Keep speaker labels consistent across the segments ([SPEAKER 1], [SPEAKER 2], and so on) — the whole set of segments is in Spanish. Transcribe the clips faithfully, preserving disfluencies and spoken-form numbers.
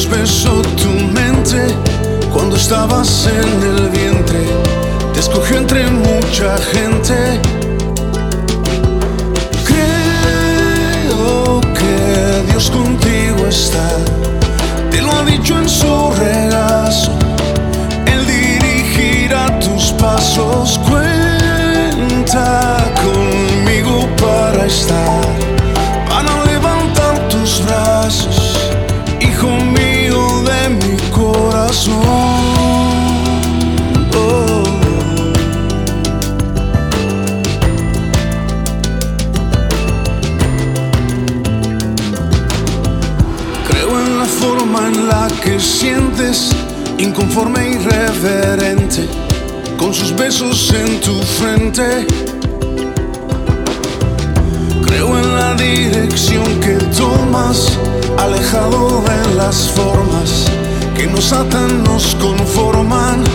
[SPEAKER 1] Dios besó tu mente cuando estabas en el vientre, te escogió entre mucha gente. Creo que Dios contigo está, te lo ha dicho en su regazo, Él dirigirá tus pasos. Cuenta conmigo para estar, para levantar tus brazos, hijo mío de mi corazón. Oh. Creo en la forma en la que sientes, inconforme e irreverente, con sus besos en tu frente. Creo en la dirección que tomas, alejado de las formas que nos atan, nos conforman.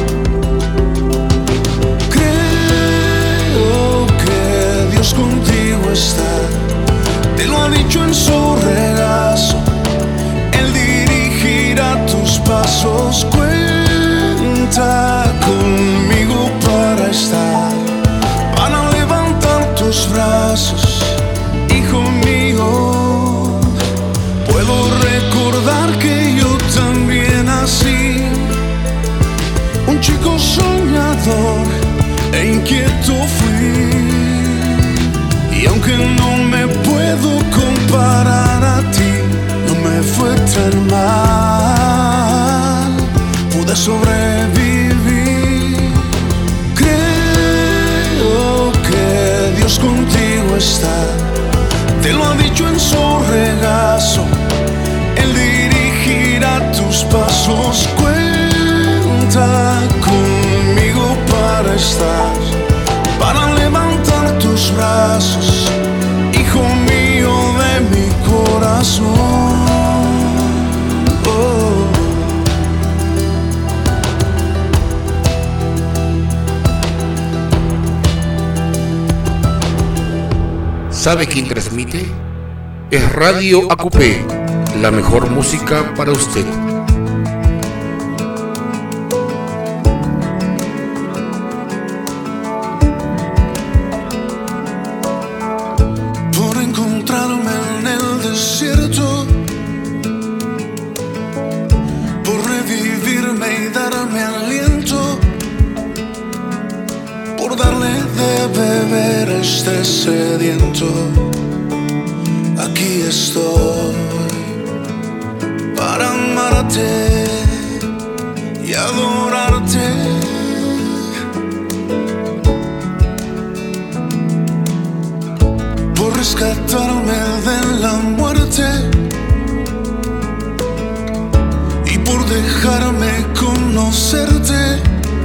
[SPEAKER 1] Creo que Dios contigo está, te lo ha dicho en su regazo, Él dirigirá tus pasos. Cuenta conmigo para estar, para levantar tus brazos, hijo mío. Puedo recordar que yo también así, un chico soñador e inquieto fui, y aunque no me puedo comparar a ti, no me fue tan mal, pude sobrevivir. Creo que Dios contigo está, te lo ha dicho en su regazo, Él dirigirá tus pasos. Cuenta conmigo para estar, para levantar tus brazos, hijo mío de mi corazón. Oh.
[SPEAKER 2] ¿Sabe quién transmite? Es Radio A Q P, la mejor música para usted.
[SPEAKER 1] Por encontrarme en el desierto, por revivirme y darme aliento, por darle de beber a este sediento. Aquí estoy para amarte y adorarte. Por rescatarme de la muerte y por dejarme conocerte,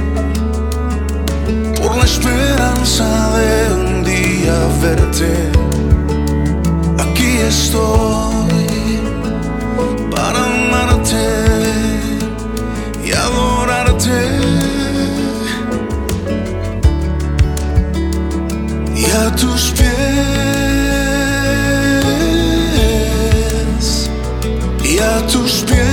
[SPEAKER 1] por la esperanza de un día verte. Aquí estoy para amarte y adorarte, y a tus pies, y a tus pies,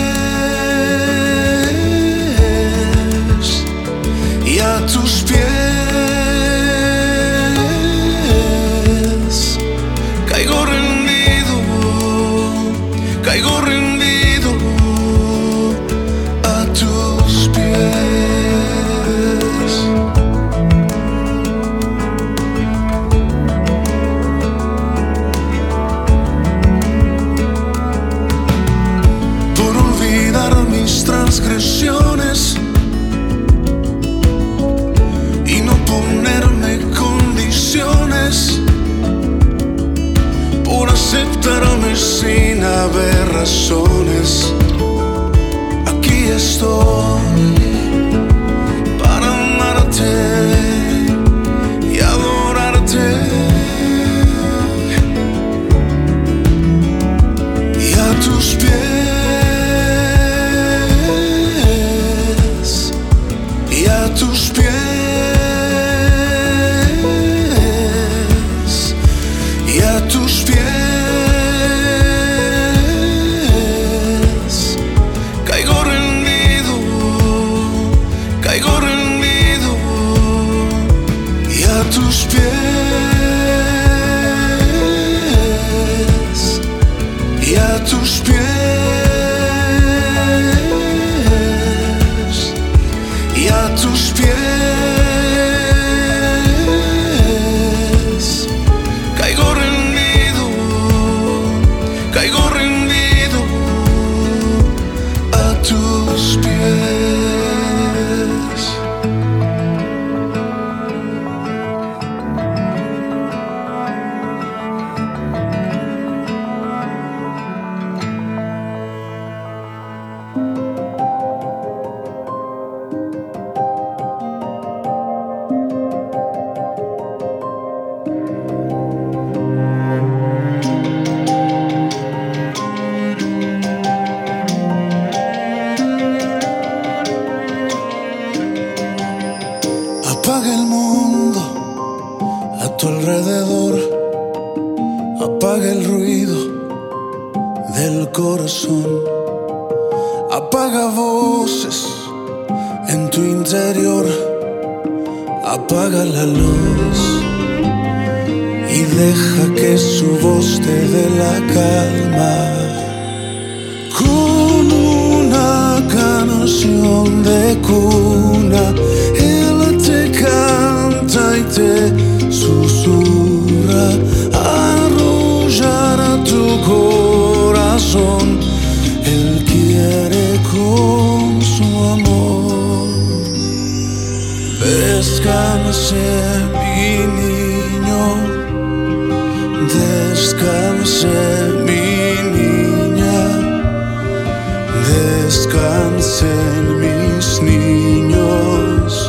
[SPEAKER 1] y a tus pies caigo rendido, caigo rendido a tus pies. Por olvidar mis transgresiones y no ponerme condiciones, por aceptarme sin haber razones. Aquí estoy para amarte y adorarte, y a tus pies, y a tus pies, y a tus pies pies, y a tus pies caigo rendido, caigo rendido a tus pies. Apaga el mundo a tu alrededor, apaga el ruido del corazón, apaga voces en tu interior, apaga la luz y deja que su voz te dé la calma. Con una canción de cuna, él te canta y te susurra, arrullará tu corazón. Él quiere con su amor. Descanse, mi niño, descanse, mi niña, descansen mis niños,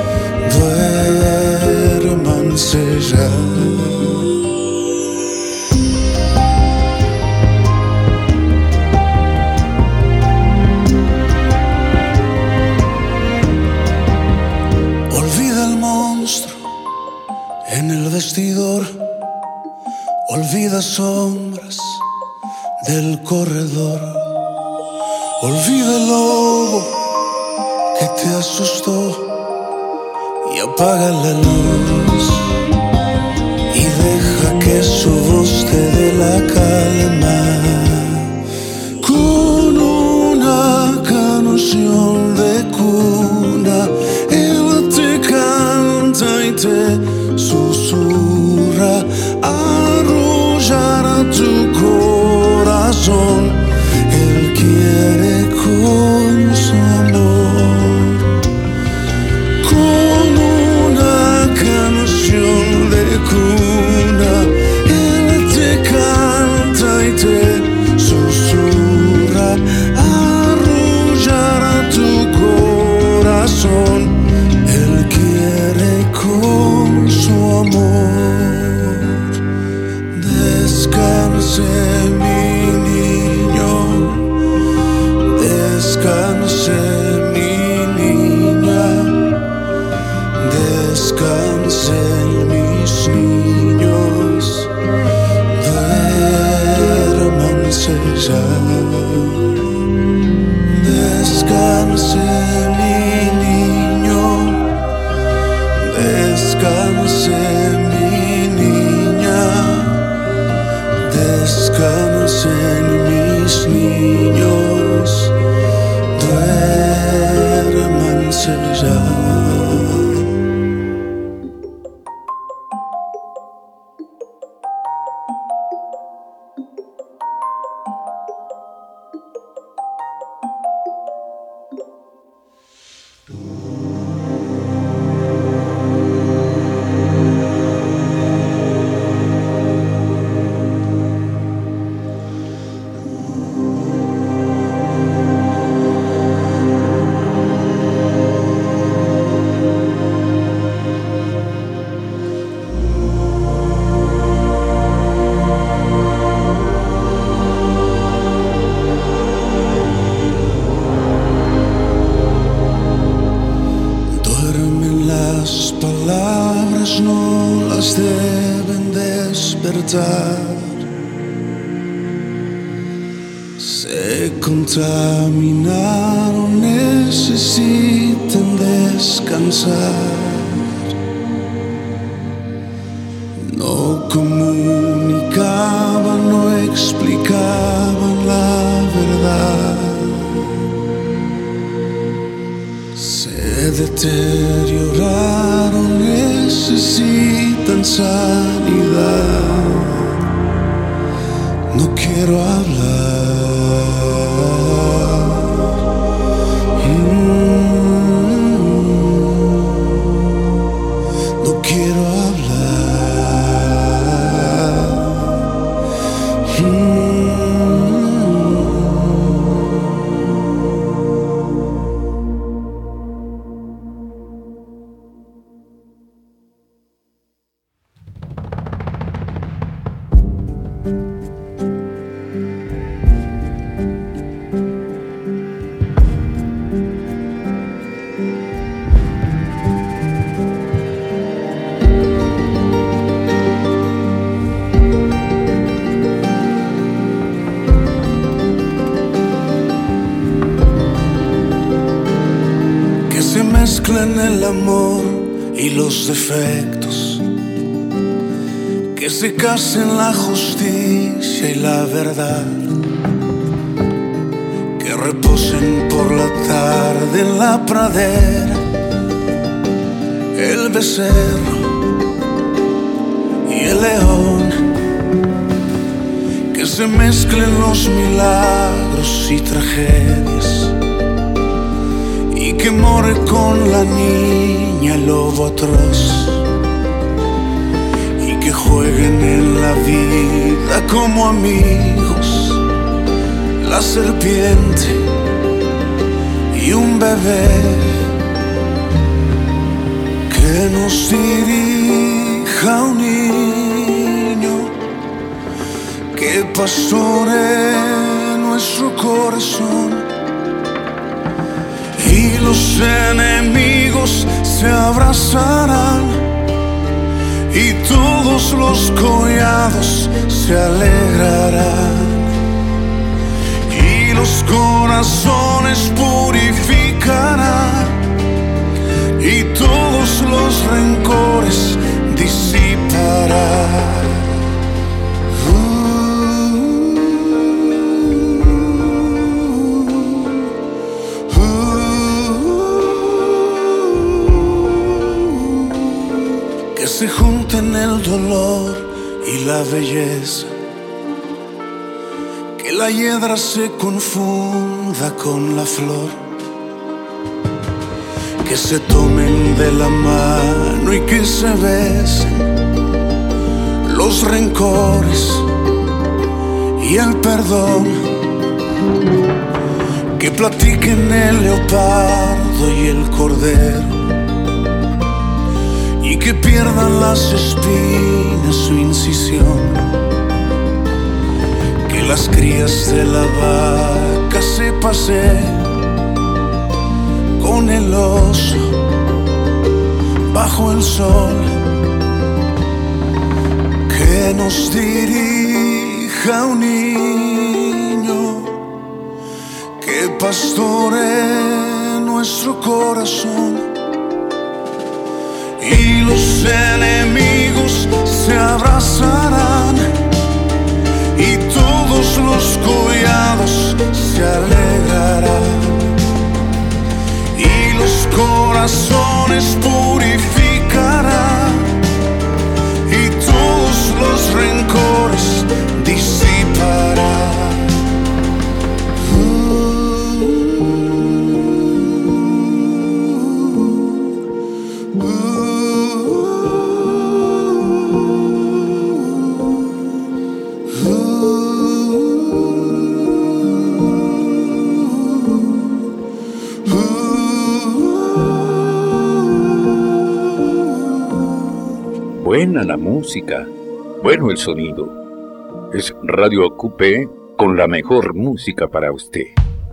[SPEAKER 1] duérmanse ya. Olvida el monstruo en el vestidor, olvida sombras del corredor, olvida el lobo que te asustó y apaga la luz y deja que su voz te dé la calma. Con una canción de cuna, él te canta y te susurra, arrullará tu corazón. Él quiere con su amor. Con una canción de cuna, él te canta y te susurra, arrullará tu corazón. Él quiere con su amor. Descanse, mi niño, descanse, mi niña, descansen mis niños, duérmanse ya. Descanse, mi niño, descanse, mi niña, descansen mis niños, duérmanse ya. Las palabras no las deben despertar. Se contaminaron, necesitan descansar. No comunicaban, no explicaban la deterioraron, necesitan sanidad. No quiero hablar, mm, no quiero hablar, mm. Mezclan el amor y los defectos, que se casen la justicia y la verdad, que reposen por la tarde en la pradera el becerro y el león, que se mezclen los milagros y tragedias, y que more con la niña el lobo atroz, y que jueguen en la vida como amigos la serpiente y un bebé, que nos dirija un niño que pastore nuestro corazón. Y los enemigos se abrazarán y todos los collados se alegrarán y los corazones purificarán y todos los rencores disiparán. Que se junten el dolor y la belleza, que la hiedra se confunda con la flor, que se tomen de la mano y que se besen los rencores y el perdón, que platiquen el leopardo y el cordero, y que pierdan las espinas su incisión, que las crías de la vaca se paseen con el oso bajo el sol, que nos dirija un niño que pastore nuestro corazón. Y los enemigos se abrazarán y todos los collados se alegrarán y los corazones purificarán y todos los rencores disiparán.
[SPEAKER 2] Buena la música, bueno el sonido. Es Radio A Q P con la mejor música para usted.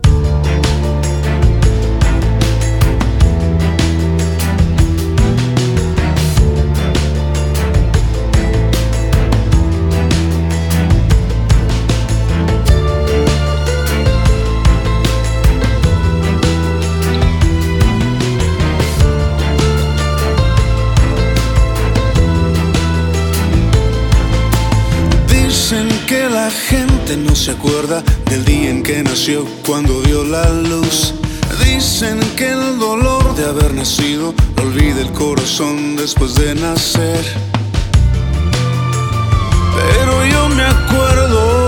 [SPEAKER 1] Que la gente no se acuerda del día en que nació, cuando dio la luz. Dicen que el dolor de haber nacido lo olvida el corazón después de nacer. Pero yo me acuerdo,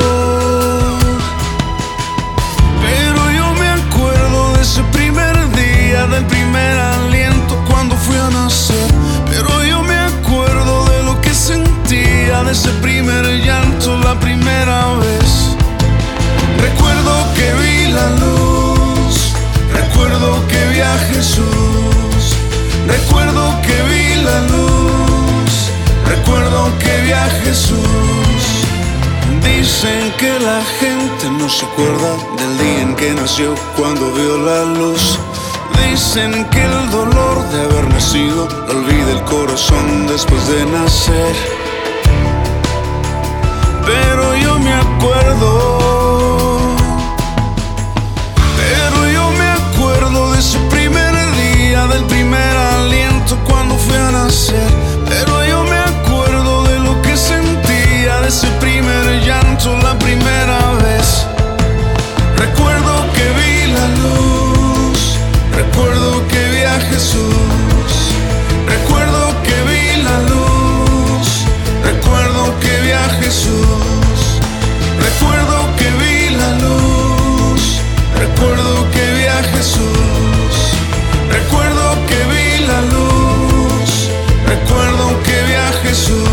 [SPEAKER 1] pero yo me acuerdo de ese primer día, del primer aliento cuando fui a nacer. Pero yo me acuerdo de lo que sentía, de ese primer llanto la primera vez. Recuerdo que vi la luz, recuerdo que vi a Jesús, recuerdo que vi la luz, recuerdo que vi a Jesús. Dicen que la gente no se acuerda del día en que nació cuando vio la luz. Dicen que el dolor de haber nacido lo olvida el corazón después de nacer. Pero yo me acuerdo, pero yo me acuerdo de ese primer día, del primer aliento cuando fui a nacer. Pero yo me acuerdo de lo que sentía, de ese primer llanto la primera vez. Recuerdo que vi la luz, recuerdo que vi a Jesús, recuerdo que vi la luz, recuerdo que vi a Jesús, recuerdo que vi la luz, recuerdo que vi a Jesús, recuerdo que vi la luz, recuerdo que vi a Jesús.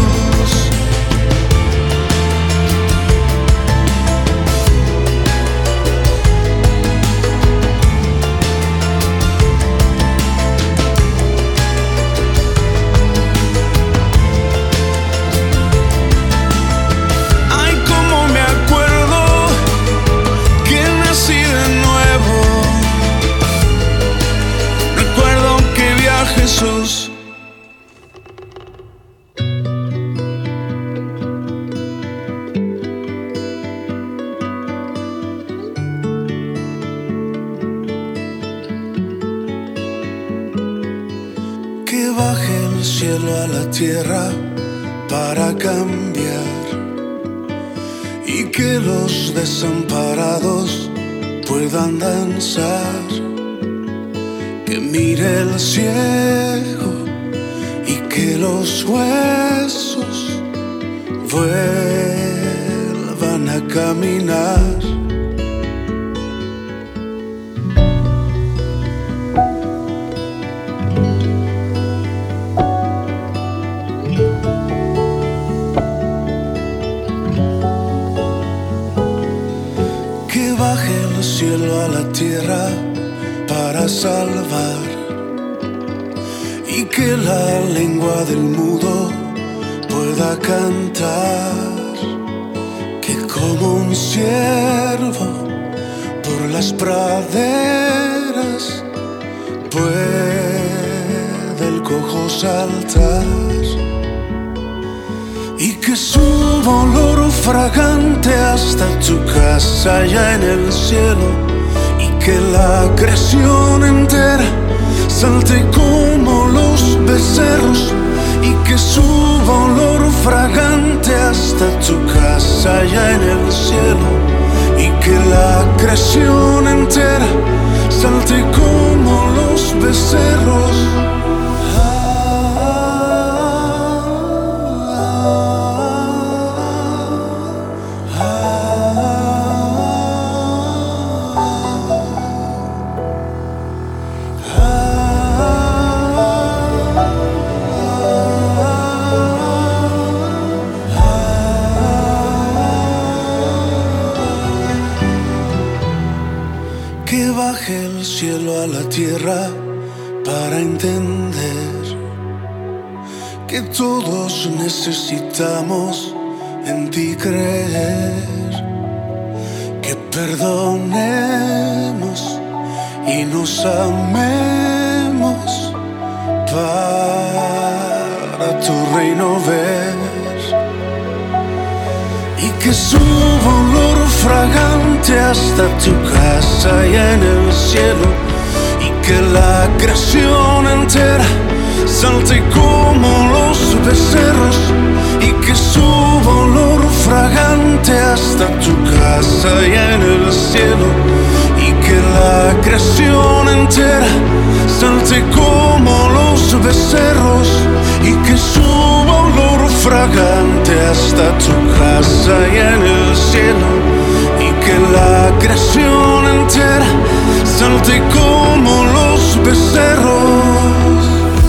[SPEAKER 1] Jesús. Que baje el cielo a la tierra para cambiar y que los desamparados puedan danzar. Que mire el cielo y que los huesos vuelvan a caminar. Que baje el cielo a la tierra para salvar y que la lengua del mudo pueda cantar. Que como un ciervo por las praderas pueda el cojo saltar. Y que suba olor fragante hasta tu casa allá en el cielo. Que la creación entera salte como los becerros y que suba olor fragante hasta tu casa allá en el cielo. Y que la creación entera salte como los becerros. Que baje el cielo a la tierra para entender que todos necesitamos en ti creer. Que perdonemos y nos amemos para tu reino ver. Y que suba olor fragante hasta tu casa allá en el cielo. Y que la creación entera salte como los becerros. Y que suba olor fragante hasta tu casa allá en el cielo. Y que la creación entera salte como los becerros y que suba olor fragante hasta tu casa y en el cielo, y que la creación entera salte como los becerros.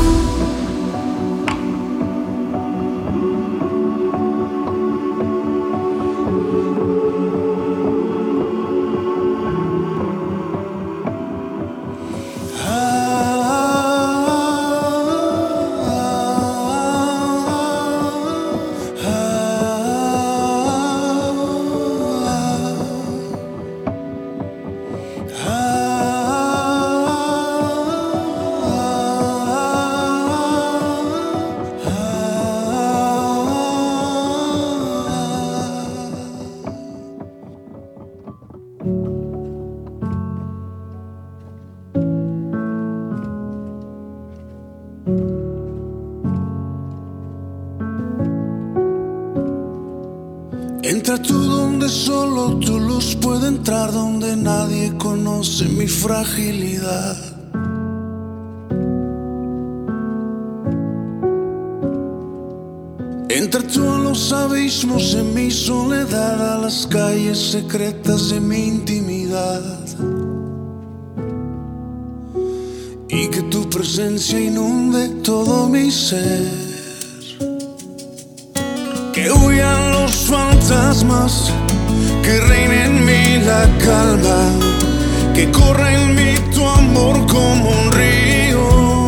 [SPEAKER 1] Entra tú donde solo tu luz puede entrar, donde nadie conoce mi fragilidad. Entra tú a los abismos de mi soledad, a las calles secretas de mi intimidad, y que tu presencia inunde todo mi ser. Que huyan los fantasmas, que reine en mí la calma, que corra en mí tu amor como un río,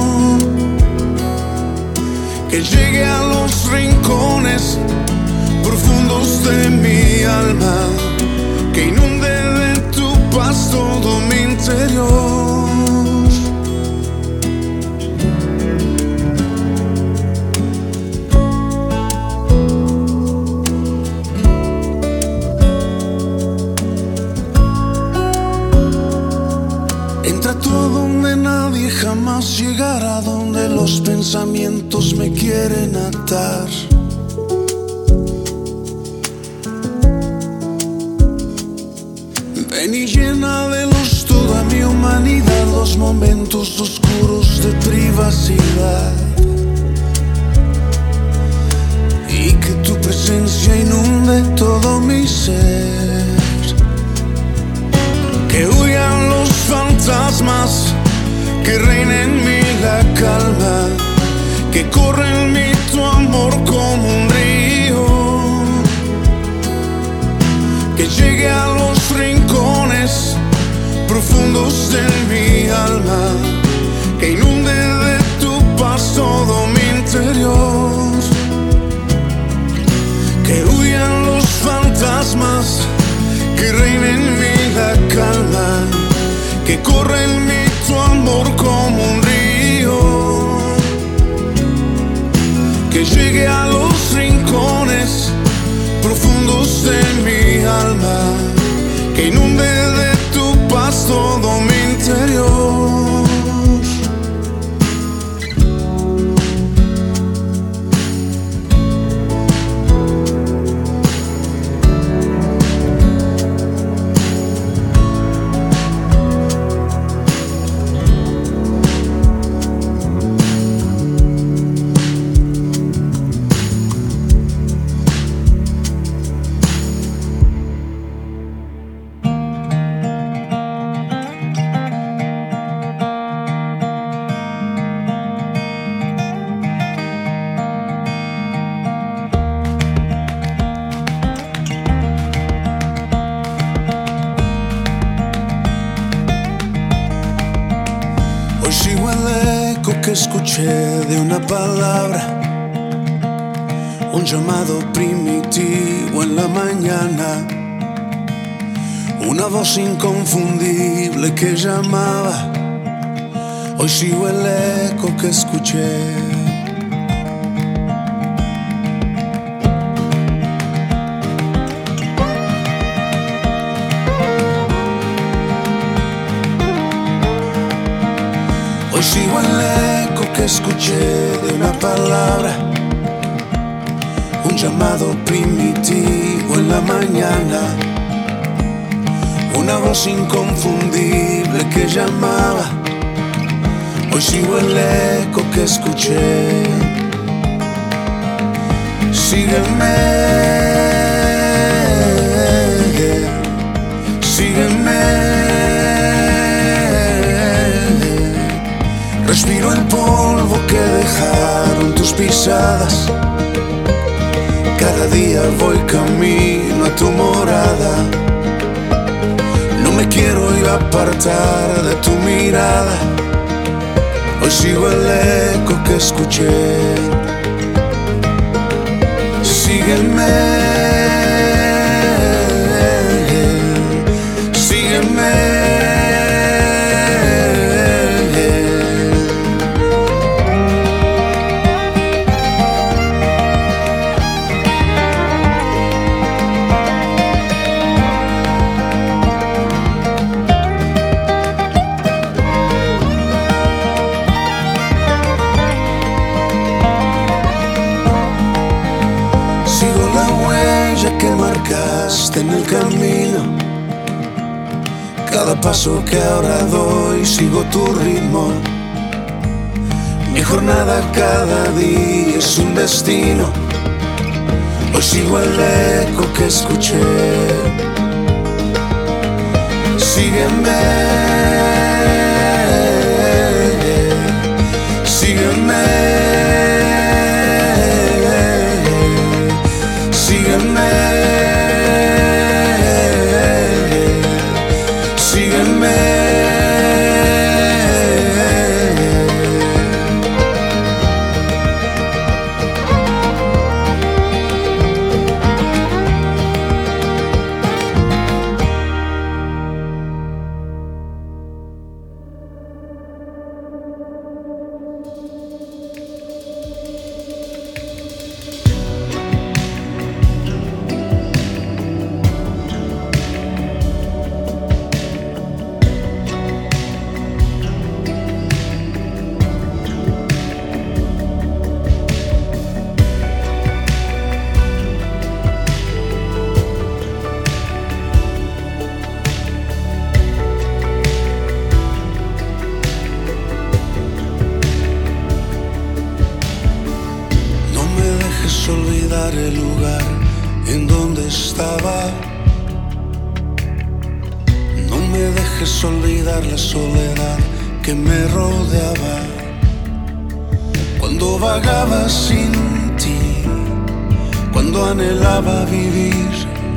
[SPEAKER 1] que llegue a los rincones profundos de mi alma, que inunde de tu paz todo mi interior. Entra tú a donde nadie jamás llegará, donde los pensamientos me quieren atar. Ven y llena de luz toda mi humanidad, los momentos oscuros de privacidad, y que tu presencia inunde todo mi ser. Que huyan los fantasmas, que reine en mí la calma, que corra en mí tu amor como un río, que llegue a los rincones profundos de mi alma, que inunde de tu paz todo mi interior. Que huyan los fantasmas, que reine en mí la calma, que corre en mí tu amor como un río, que llegue a los rincones profundos de mi alma, que inunde de tu paz todo mi interior. Hoy sigo el eco que escuché de una palabra, un llamado primitivo en la mañana, una voz inconfundible que llamaba. Hoy sigo el eco que escuché. Hoy sigo el eco que escuché de una palabra, un llamado primitivo en la mañana, una voz inconfundible que llamaba. Hoy sigo el eco que escuché. Sígueme, sígueme. Respiro el polvo que dejaron tus pisadas. Cada día voy camino a tu morada. No me quiero ir a apartar de tu mirada. Hoy sigo el eco que escuché. Sígueme, sígueme. En el camino, cada paso que ahora doy, sigo tu ritmo. Mi jornada cada día es un destino. Hoy sigo el eco que escuché. Sígueme, sígueme, sígueme. El lugar en donde estaba. No me dejes olvidar la soledad que me rodeaba. Cuando vagaba sin ti, cuando anhelaba vivir.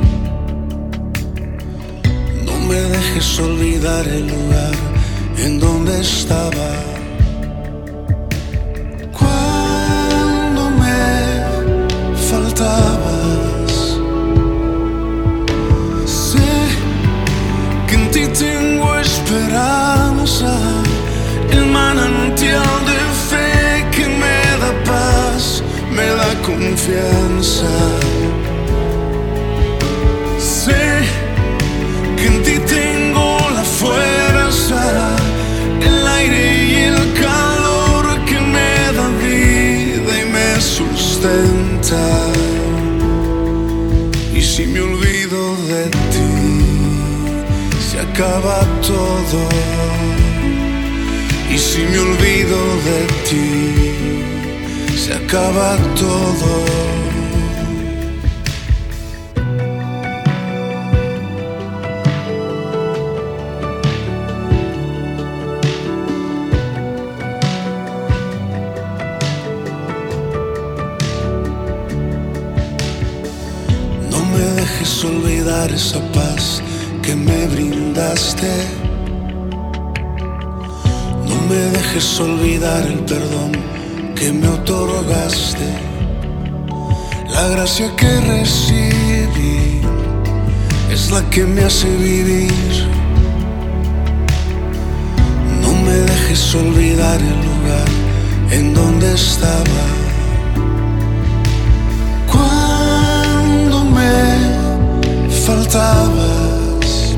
[SPEAKER 1] No me dejes olvidar el lugar en donde estaba. Sé que en ti tengo esperanza, el manantial de fe que me da paz, me da confianza. Sé que en ti tengo la fuerza, el aire y el calor que me da vida y me sustenta. Y si me olvido de ti, se acaba todo. Y si me olvido de ti, se acaba todo. Olvidar esa paz que me brindaste. No me dejes olvidar el perdón que me otorgaste. La gracia que recibí es la que me hace vivir. No me dejes olvidar el lugar en donde estaba. Cuando me faltabas,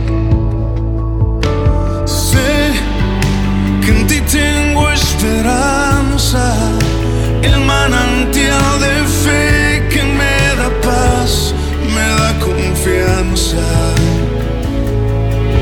[SPEAKER 1] sé que en ti tengo esperanza, el manantial de fe que me da paz, me da confianza.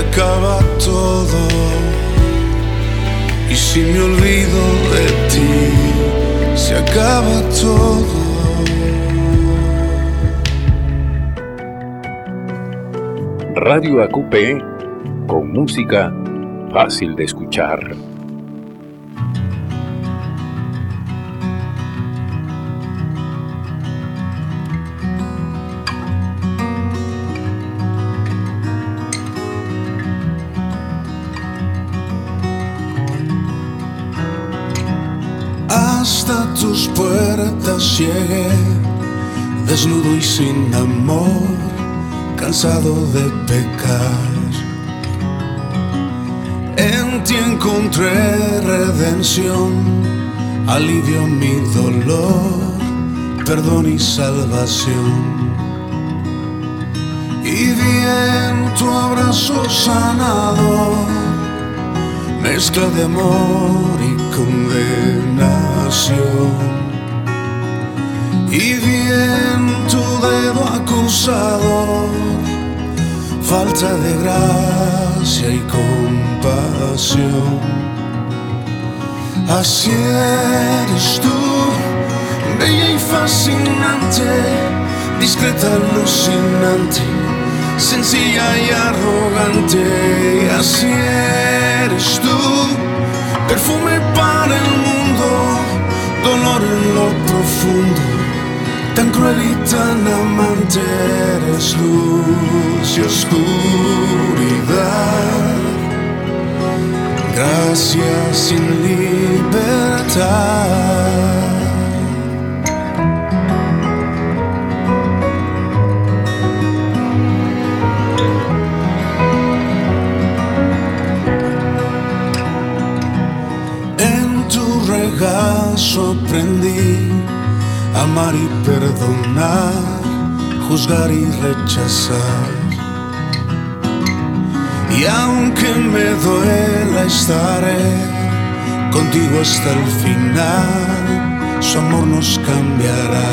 [SPEAKER 1] acaba todo. Y si me olvido de ti, se acaba todo.
[SPEAKER 2] Radio A Q P, con música fácil de escuchar.
[SPEAKER 1] Hasta tus puertas llegué, desnudo y sin amor, cansado de pecar. En ti encontré redención, alivio a mi dolor, perdón y salvación. Y vi en tu abrazo sanador, mezcla de amor y condenación. Y vi en tu dedo acusador falta de gracia y compasión. Así eres tú, bella y fascinante, discreta, alucinante, sencilla y arrogante. Así eres tú, perfume para el mundo, dolor en lo profundo, tan cruel y tan amante. Eres luz y oscuridad, gracia sin libertad. Regazo aprendí a amar y perdonar, juzgar y rechazar. Y aunque me duela, estaré contigo hasta el final. Su amor nos cambiará.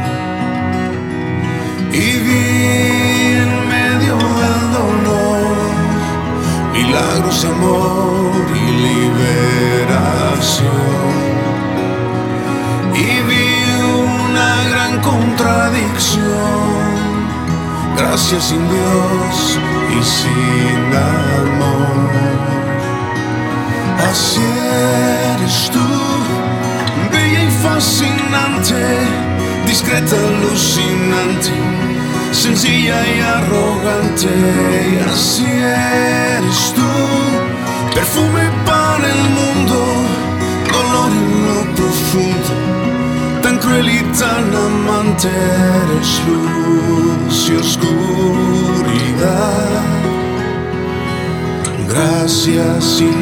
[SPEAKER 1] Y vi en medio del dolor milagros de amor y liberación. Y vi una gran contradicción, gracia sin Dios y sin amor. Así eres tú, bella y fascinante, discreta, alucinante, sencilla y arrogante. Así eres tú, perfume para el mundo, dolor en lo profundo, tan cruel y tan amante. Eres luz y oscuridad, gracia sin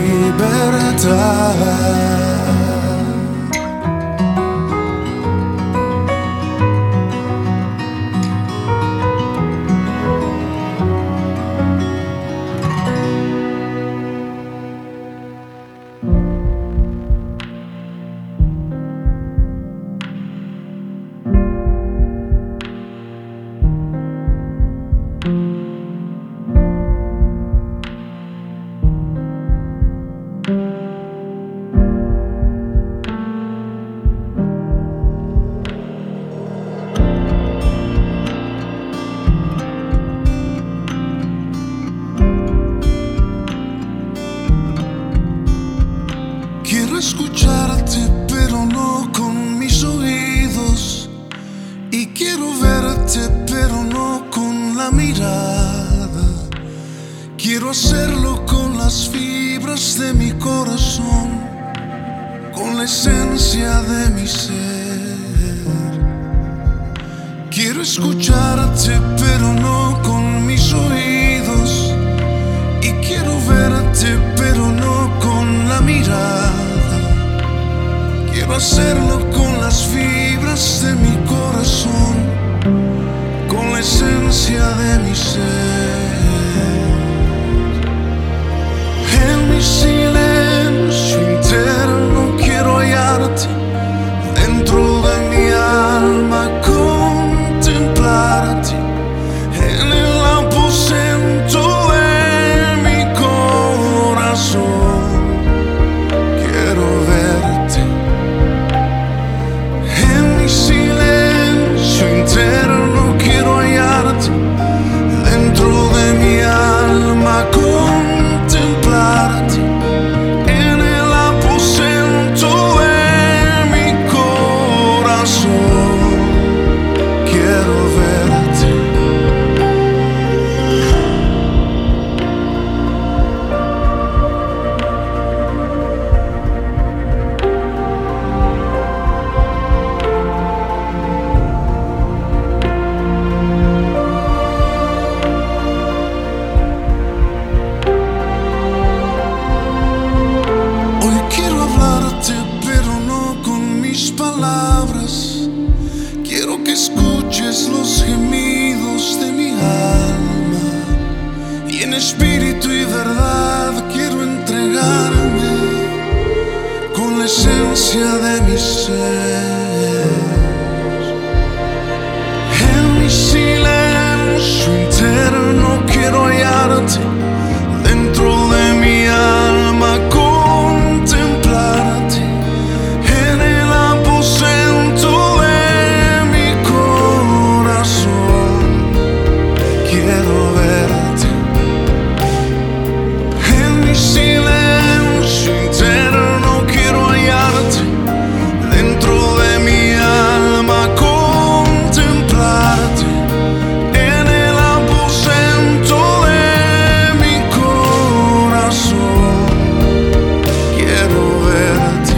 [SPEAKER 1] libertad. Escucharte pero no con mis oídos, y quiero verte pero no con la mirada. Quiero hacerlo con las fibras de mi corazón, con la esencia de mi ser. Quiero escucharte pero no con mis oídos, y quiero verte pero no con la mirada. Quiero hacerlo con las fibras de mi corazón, con la esencia de mi ser. En mi silencio interno quiero hallarte, dentro de mi alma contemplarte. En y en espíritu y verdad quiero entregarme con la esencia de mi ser. En mi silencio interno quiero hallarte, dentro de mi alma contemplarte, en el aposento de mi corazón quiero verte. En mi silencio interno quiero hallarte, dentro de mi alma contemplarte, en el aposento de mi corazón quiero verte.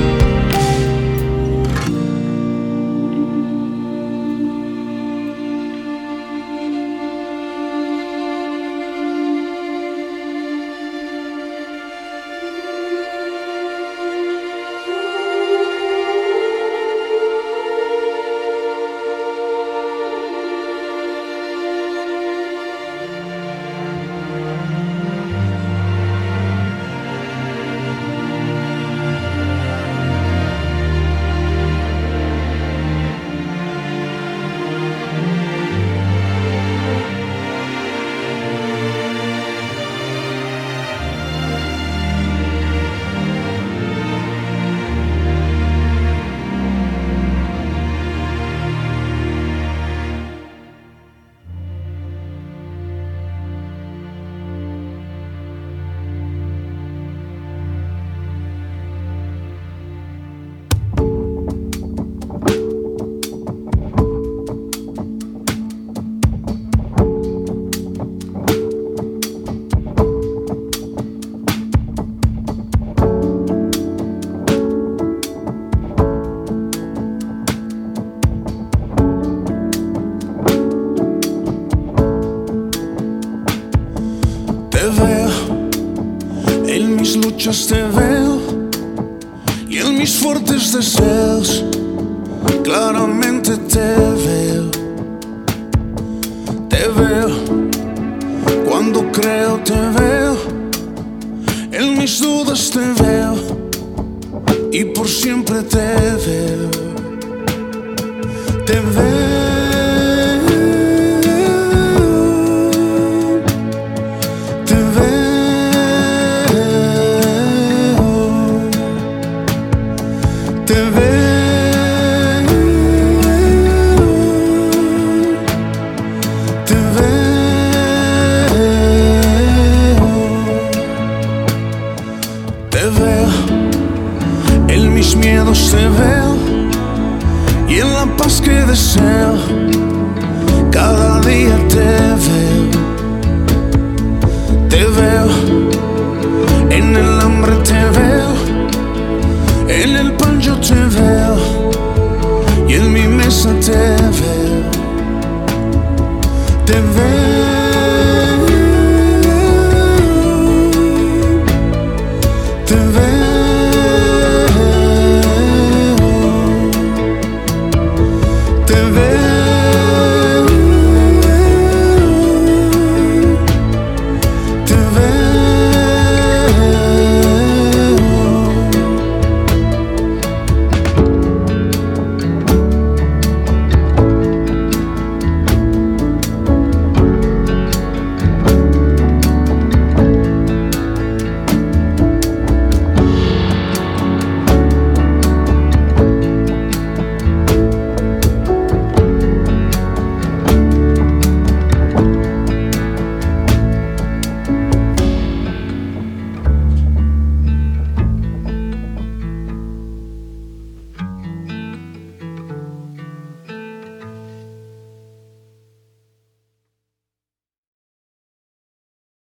[SPEAKER 1] Te veo, en mis luchas te veo, y en mis fuertes deseos claramente te veo. Te veo, cuando creo te veo, en mis dudas te veo, y por siempre te veo. Te veo. Te veo, te veo, te veo, en mis miedos te veo, y en la paz que deseo, cada día te veo, te veo.